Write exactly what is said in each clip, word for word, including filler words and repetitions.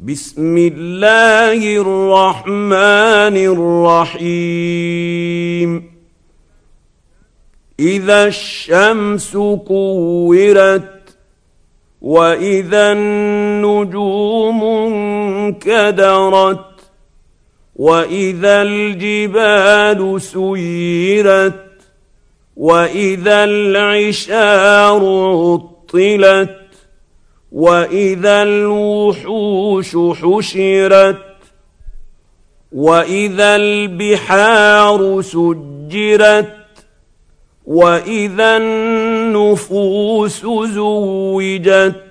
بسم الله الرحمن الرحيم إذا الشمس كورت وإذا النجوم انكدرت وإذا الجبال سيرت وإذا العشار عطلت وإذا الوحوش حشرت وإذا البحار سجرت وإذا النفوس زوجت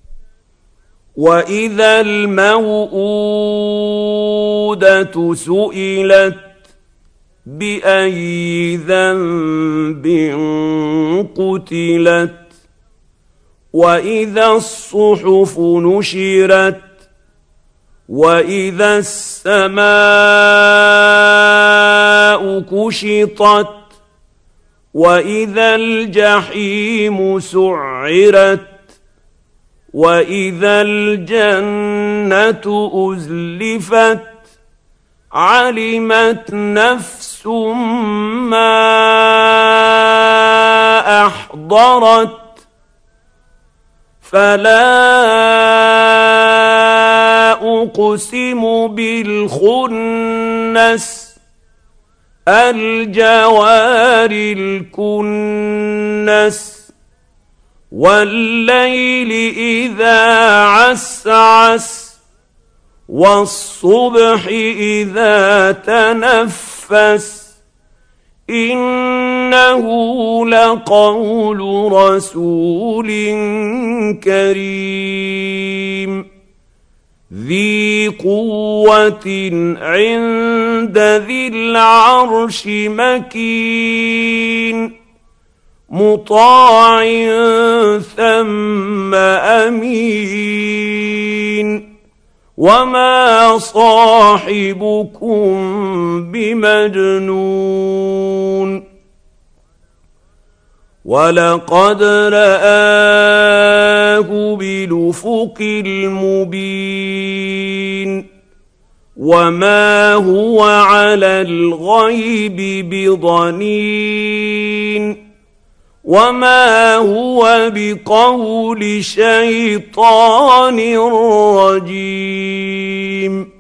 وإذا الموءودة سئلت بأي ذنب قتلت وإذا الصحف نشرت وإذا السماء كشطت وإذا الجحيم سعرت وإذا الجنة أزلفت علمت نفس ما أحضرت فلا أقسم بالخنس الجوار الكنس والليل إذا عسعس والصبح إذا تنفس إنه لقول رسول كريم ذي قوة عند ذي العرش مكين مطاع ثم أمين وما صاحبكم بمجنون ولقد رآه بالأفق المبين وما هو على الغيب بضنين وما هو بقول شيطان رجيم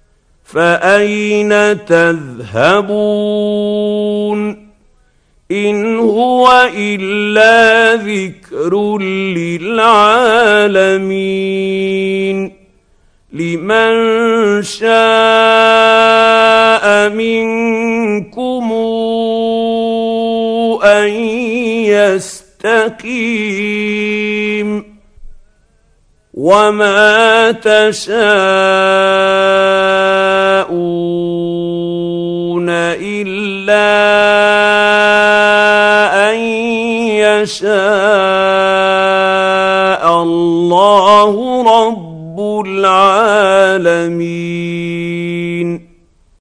فأين تذهبون إن هو إلا ذكر للعالمين لمن شاء منكم أن يستقيم وما تشاءون إلا أن يشاء الله رب العالمين.